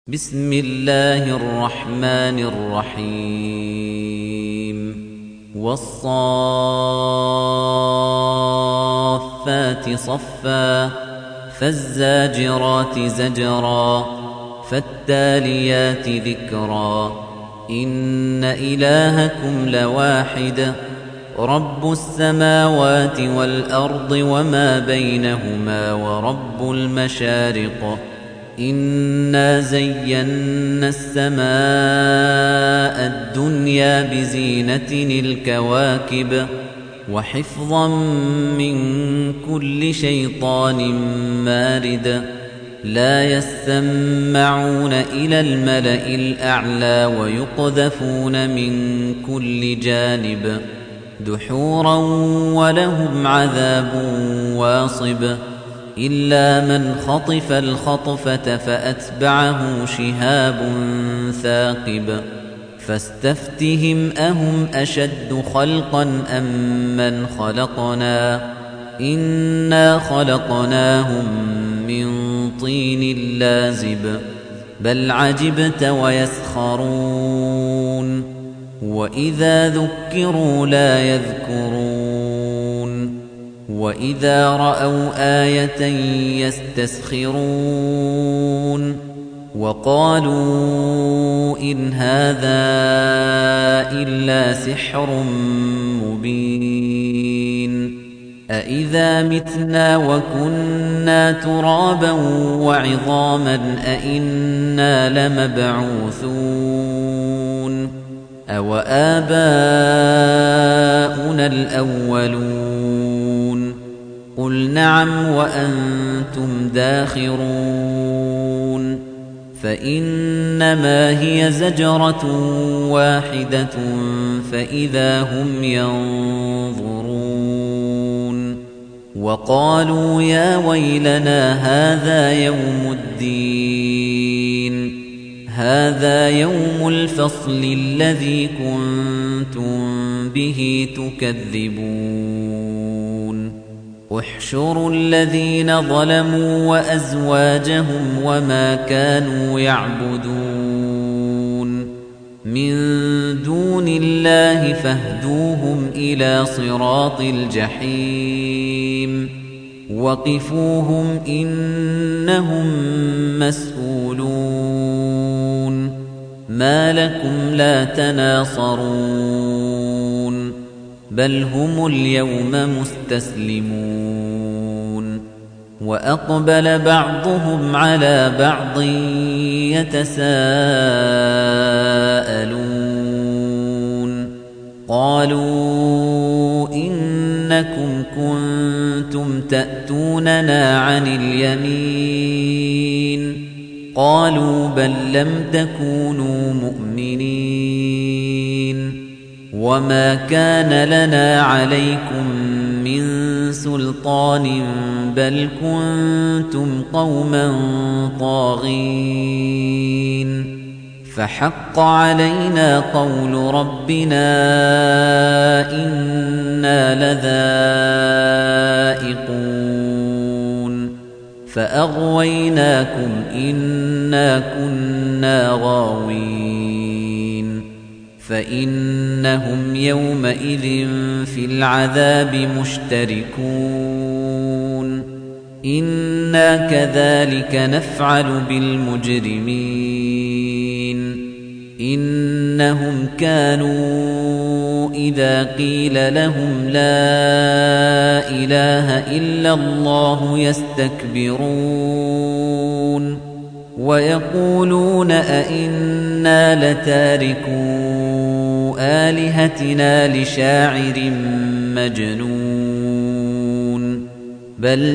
بسم الله الرحمن الرحيم والصافات صفا فالزاجرات زجرا فالتاليات ذكرا إن إلهكم لواحد رب السماوات والأرض وما بينهما ورب المشارق إنا زينا السماء الدنيا بزينة الكواكب وحفظا من كل شيطان مارد لا يسمعون إلى الملأ الأعلى ويقذفون من كل جانب دحورا ولهم عذاب واصب إلا من خطف الخطفة فأتبعه شهاب ثاقب فاستفتهم أهم أشد خلقا أم من خلقنا إنا خلقناهم من طين لازب بل عجبت ويسخرون وإذا ذكروا لا يذكرون وإذا رأوا آية يستسخرون وقالوا إن هذا إلا سحر مبين أإذا متنا وكنا ترابا وعظاما أإنا لمبعوثون أو آباؤنا الأولون قل نعم وأنتم داخرون فإنما هي زجرة واحدة فإذا هم ينظرون وقالوا يا ويلنا هذا يوم الدين هذا يوم الفصل الذي كنتم به تكذبون احشروا الذين ظلموا وأزواجهم وما كانوا يعبدون من دون الله فاهدوهم إلى صراط الجحيم وقفوهم إنهم مسؤولون ما لكم لا تناصرون بل هم اليوم مستسلمون وأقبل بعضهم على بعض يتساءلون قالوا إنكم كنتم تأتوننا عن اليمين قالوا بل لم تكونوا مؤمنين وما كان لنا عليكم من سلطان بل كنتم قوما طاغين فحق علينا قول ربنا إنا لذائقون فأغويناكم إنا كنا غاوين فإنهم يومئذ في العذاب مشتركون إنا كذلك نفعل بالمجرمين إنهم كانوا إذا قيل لهم لا إله إلا الله يستكبرون ويقولون أئنا لتاركو آلهتنا لشاعر مجنون بل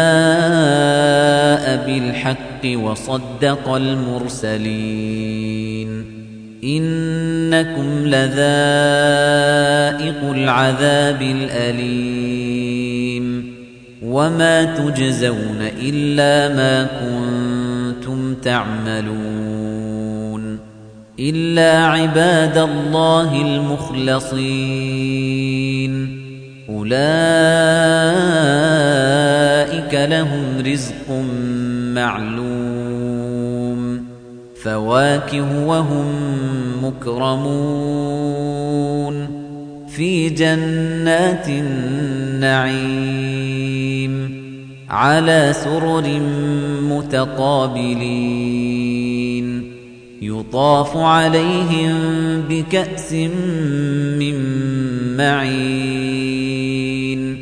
جاء بالحق وصدق المرسلين إنكم لذائق العذاب الأليم وما تجزون إلا ما كنتم تعملون إلا عباد الله المخلصين أولئك لهم رزق معلوم فواكه وهم مكرمون في جنات النعيم على سرر متقابلين يطاف عليهم بكأس من معين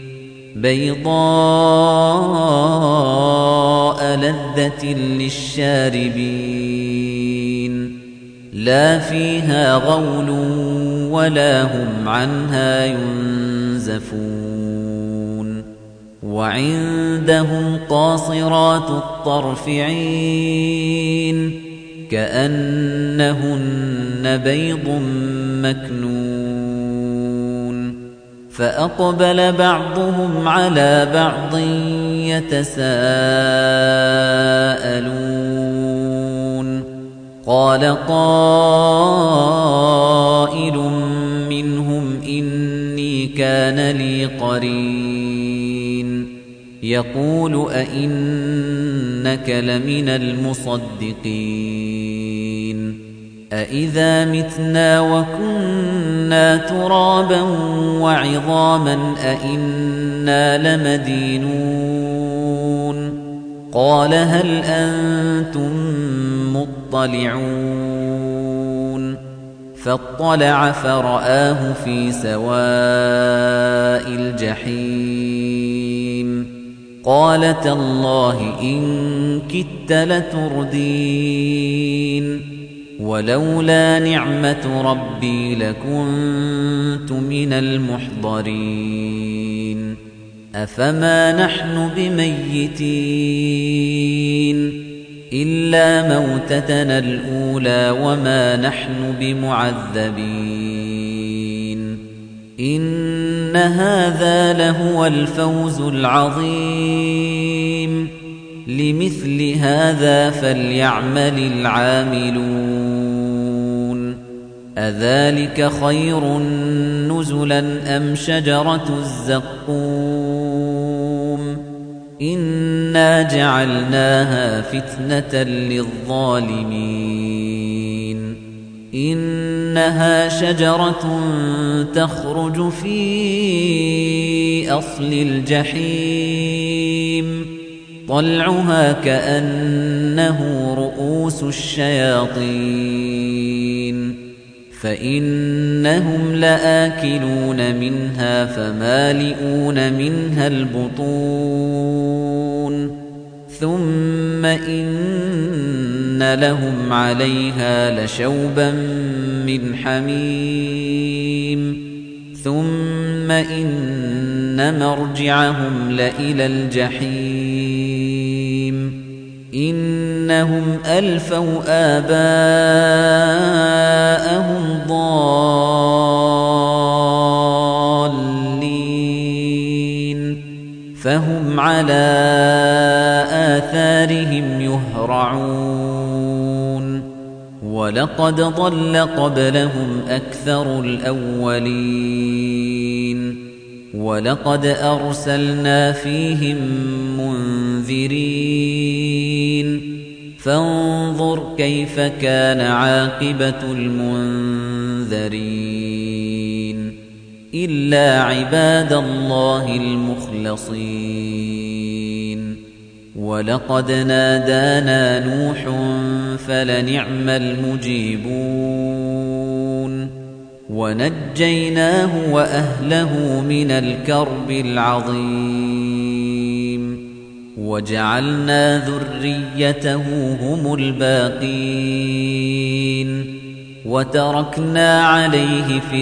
بيضاء لذة للشاربين لا فيها غول ولا هم عنها ينزفون وعندهم قاصرات الطرف عين كأنهن بيض مكنون فأقبل بعضهم على بعض يتساءلون قال قائل منهم إني كان لي قرين يقول أئنك لمن المصدقين أئذا متنا وكنا ترابا وعظاما أئنا لمدينون قال هل أنتم مطلعون فاطلع فرآه في سواء الجحيم قال تالله إن كدت لتردين ولولا نعمة ربي لكنت من المحضرين أفما نحن بميتين إلا موتتنا الأولى وما نحن بمعذبين إن هذا لهو الفوز العظيم لمثل هذا فليعمل العاملون أذلك خير نزلا أم شجرة الزقوم إنا جعلناها فتنة للظالمين إنها شجرة تخرج في أصل الجحيم طلعها كأنه رؤوس الشياطين فإنهم لآكلون منها فمالئون منها البطون ثم إن لهم عليها لشوبا من حميم ثم إن مرجعهم لإلى الجحيم إنهم ألفوا آباءهم ضالين فهم على آثارهم يهرعون ولقد ضل قبلهم أكثر الأولين ولقد أرسلنا فيهم منذرين فانظر كيف كان عاقبة المنذرين إلا عباد الله المخلصين ولقد نادانا نوح فلنعم المجيبون ونجيناه وأهله من الكرب العظيم وجعلنا ذريته هم الباقين وتركنا عليه في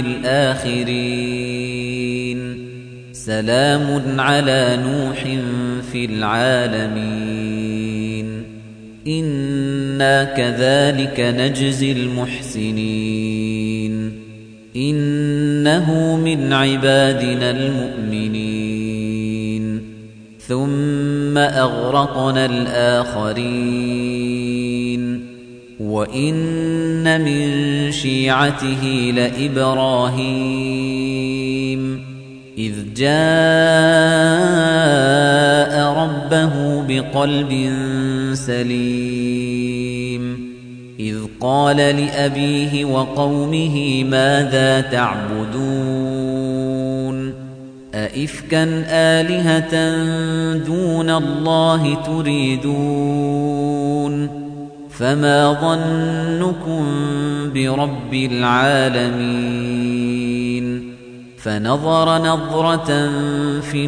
الآخرين سلام على نوح في العالمين إنا كذلك نجزي المحسنين إنه من عبادنا المؤمنين ثم أغرقنا الآخرين وإن من شيعته لإبراهيم إذ جاء ربه بقلب سليم إذ قال لأبيه وقومه ماذا تعبدون أئفكا آلهة دون الله تريدون فما ظنكم برب العالمين فنظر نظرة في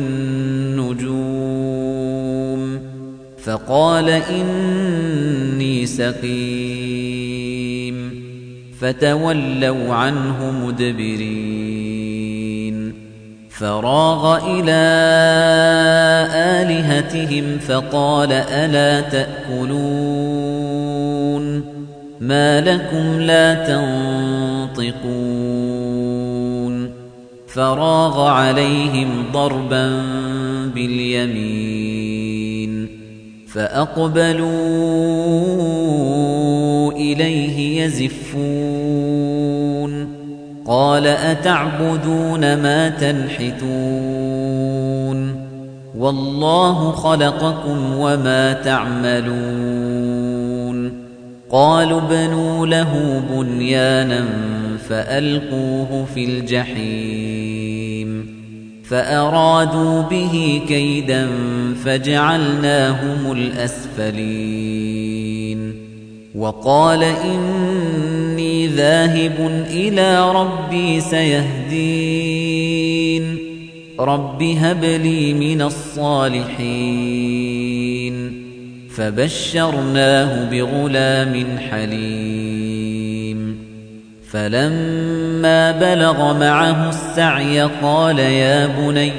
النجوم فقال إني سقيم فتولوا عنه مدبرين فراغ إلى آلهتهم فقال ألا تأكلون ما لكم لا تنطقون فراغ عليهم ضربا باليمين فأقبلوا إليه يزفون قال أتعبدون ما تنحتون والله خلقكم وما تعملون قالوا ابنوا له بنيانا فألقوه في الجحيم فأرادوا به كيدا فجعلناهم الأسفلين وقال إني ذاهب إلى ربي سيهدين رب هب لي من الصالحين فبشرناه بغلام حليم فلما بلغ معه السعي قال يا بني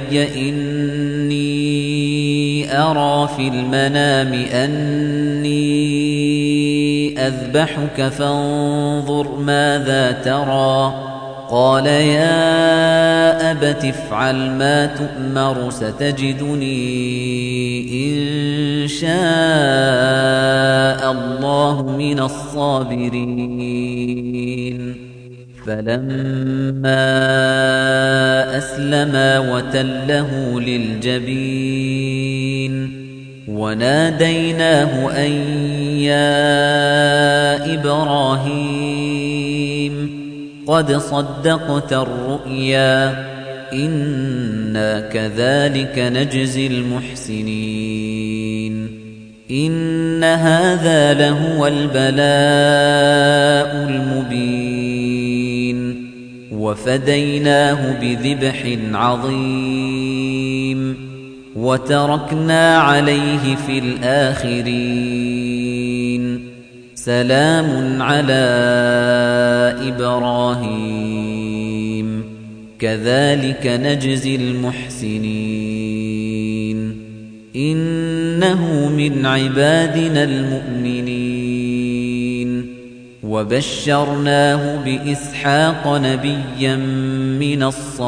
إني أرى في المنام أني أذبحك فانظر ماذا ترى قال يا أبت افعل ما تؤمر ستجدني إن شاء الله من الصابرين فلما أسلما وتله للجبين وناديناه أن يا إبراهيم قد صدقت الرؤيا إنا كذلك نجزي المحسنين إن هذا لهو البلاء المبين وفديناه بذبح عظيم وتركنا عليه في الآخرين سلام على إبراهيم كذلك نجزي المحسنين إنه من عبادنا المؤمنين وبشرناه بإسحاق نبيا من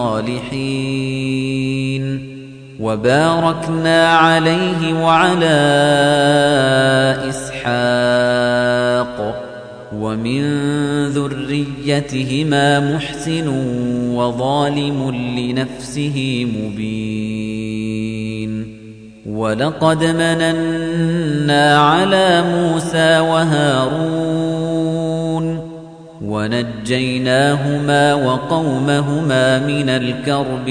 الصالحين وباركنا عليه وعلى إسحاق ومن ذريتهما محسن وظالم لنفسه مبين ولقد مننا على موسى وهارون ونجيناهما وقومهما من الكرب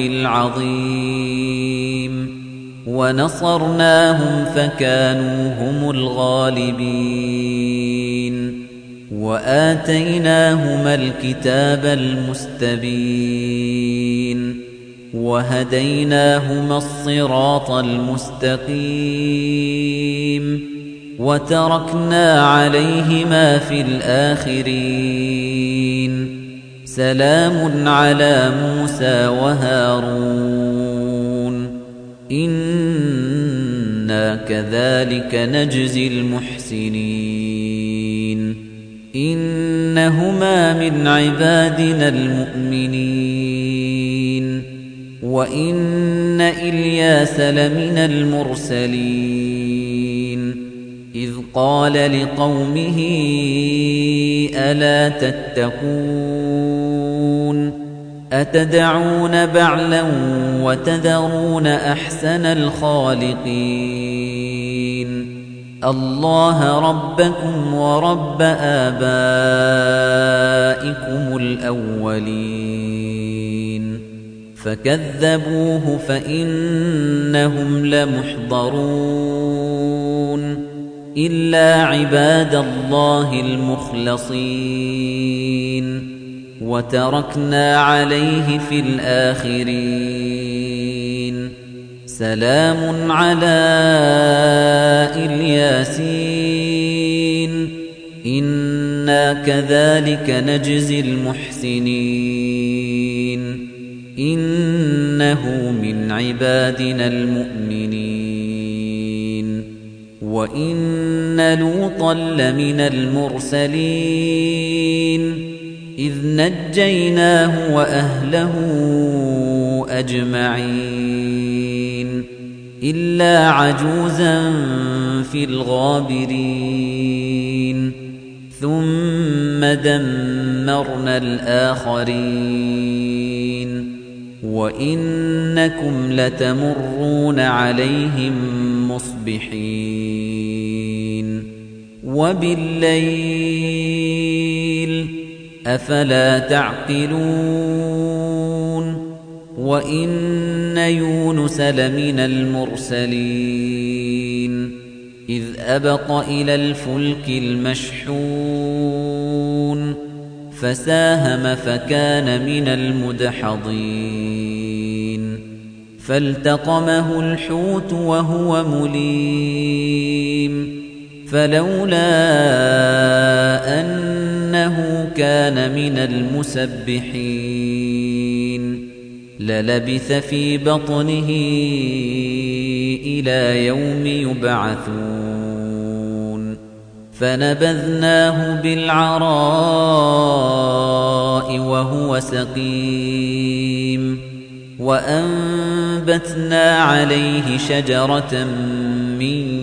العظيم ونصرناهم فكانوا هم الغالبين وآتيناهما الكتاب المستبين وهديناهما الصراط المستقيم وتركنا عليهما في الآخرين سلام على موسى وهارون إنا كذلك نجزي المحسنين إنهما من عبادنا المؤمنين وإن إلياس لمن المرسلين إذ قال لقومه ألا تتقون أتدعون بعلا وتذرون أحسن الخالقين الله ربكم ورب آبائكم الأولين فكذبوه فإنهم لمحضرون إلا عباد الله المخلصين وتركنا عليه في الآخرين سلام على الياسين إنا كذلك نجزي المحسنين إنه من عبادنا المؤمنين وإن لوطا لمن المرسلين إذ نجيناه وأهله أجمعين إلا عجوزا في الغابرين ثم دمرنا الآخرين وإنكم لتمرون عليهم مصبحين وبالليل أفلا تعقلون وإن يونس لمن المرسلين إذ أبق إلى الفلك المشحون فساهم فكان من المدحضين فالتقمه الحوت وهو مليم فلولا أنه كان من المسبحين للبث في بطنه إلى يوم يبعثون فنبذناه بالعراء وهو سقيم وأنبتنا عليه شجرة من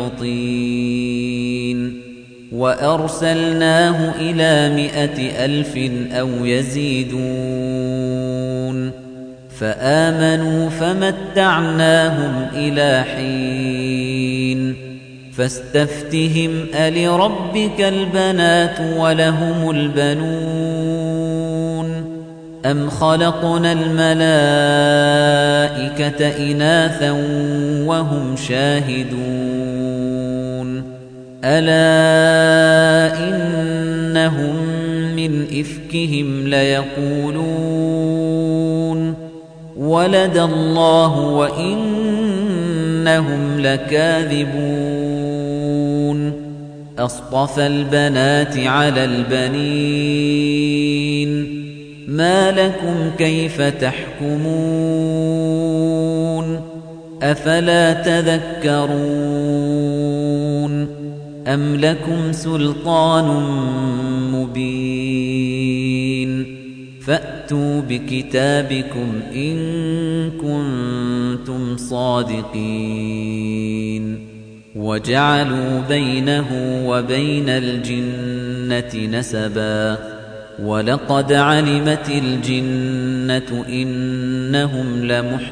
يقطين وأرسلناه إلى 100,000 أو يزيدون فآمنوا فمتعناهم إلى حين فاستفتهم ألربك البنات ولهم البنون أم خلقنا الملائكة إناثا وهم شاهدون ألا إنهم من إفكهم ليقولون ولد الله وإنهم لكاذبون أصطفى البنات على البنين ما لكم كيف تحكمون أفلا تذكرون أم لكم سلطان مبين فأتوا بكتابكم إن كنتم صادقين وجعلوا بينه وبين الجنة نسبا ولقد علمت الجنة إنهم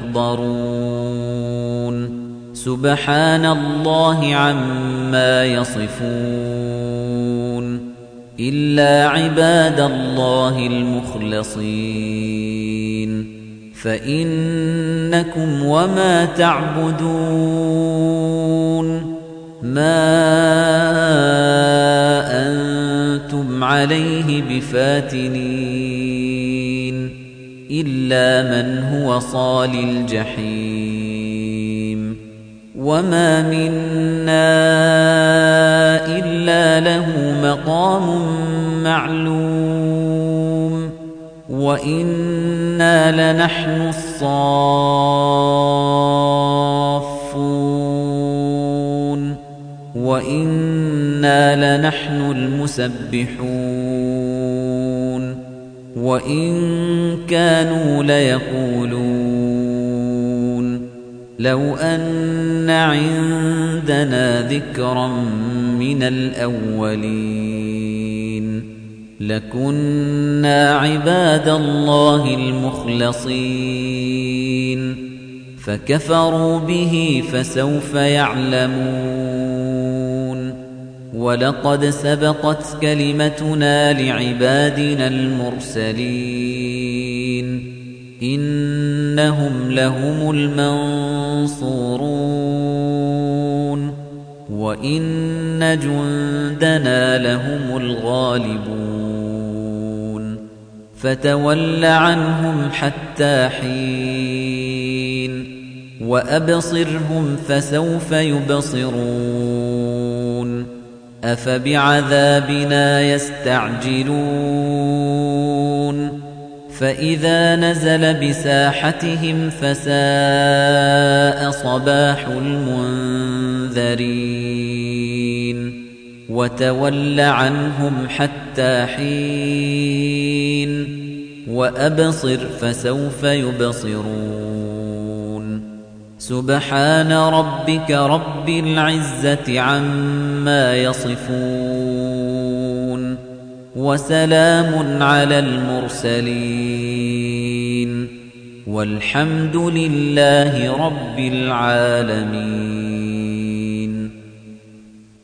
لمحضرون سبحان الله عما يصفون إلا عباد الله المخلصين فإنكم وما تعبدون ما أنتم عليه بفاتنين إلا من هو صال الجحيم وما منا إلا له مقام معلوم وإنا لنحن الصافون وإنا لنحن المسبحون وإن كانوا ليقولون لو أن عندنا ذكرا من الأولين لكنا عباد الله المخلصين فكفروا به فسوف يعلمون وَلَقَدْ سَبَقَتْ كَلِمَتُنَا لِعِبَادِنَا الْمُرْسَلِينَ إِنَّهُمْ لَهُمُ الْمَنصُورُونَ وَإِنَّ جُندَنَا لَهُمُ الْغَالِبُونَ فَتَوَلَّ عَنْهُمْ حَتَّىٰ حِينٍ وَأَبْصِرْهُمْ فَسَوْفَ يُبْصِرُونَ أَفَبِعَذَابِنَا يَسْتَعْجِلُونَ فَإِذَا نَزَلَ بِسَاحَتِهِمْ فَسَاءَ صَبَاحُ الْمُنذَرِينَ وَتَوَلَّ عَنْهُمْ حَتَّىٰ حِينٍ وَأَبْصِرْ فَسَوْفَ يُبْصِرُونَ سُبْحَانَ رَبِّكَ رَبِّ الْعِزَّةِ عَمَّا يَصِفُونَ وَسَلَامٌ عَلَى الْمُرْسَلِينَ وَالْحَمْدُ لِلَّهِ رَبِّ الْعَالَمِينَ.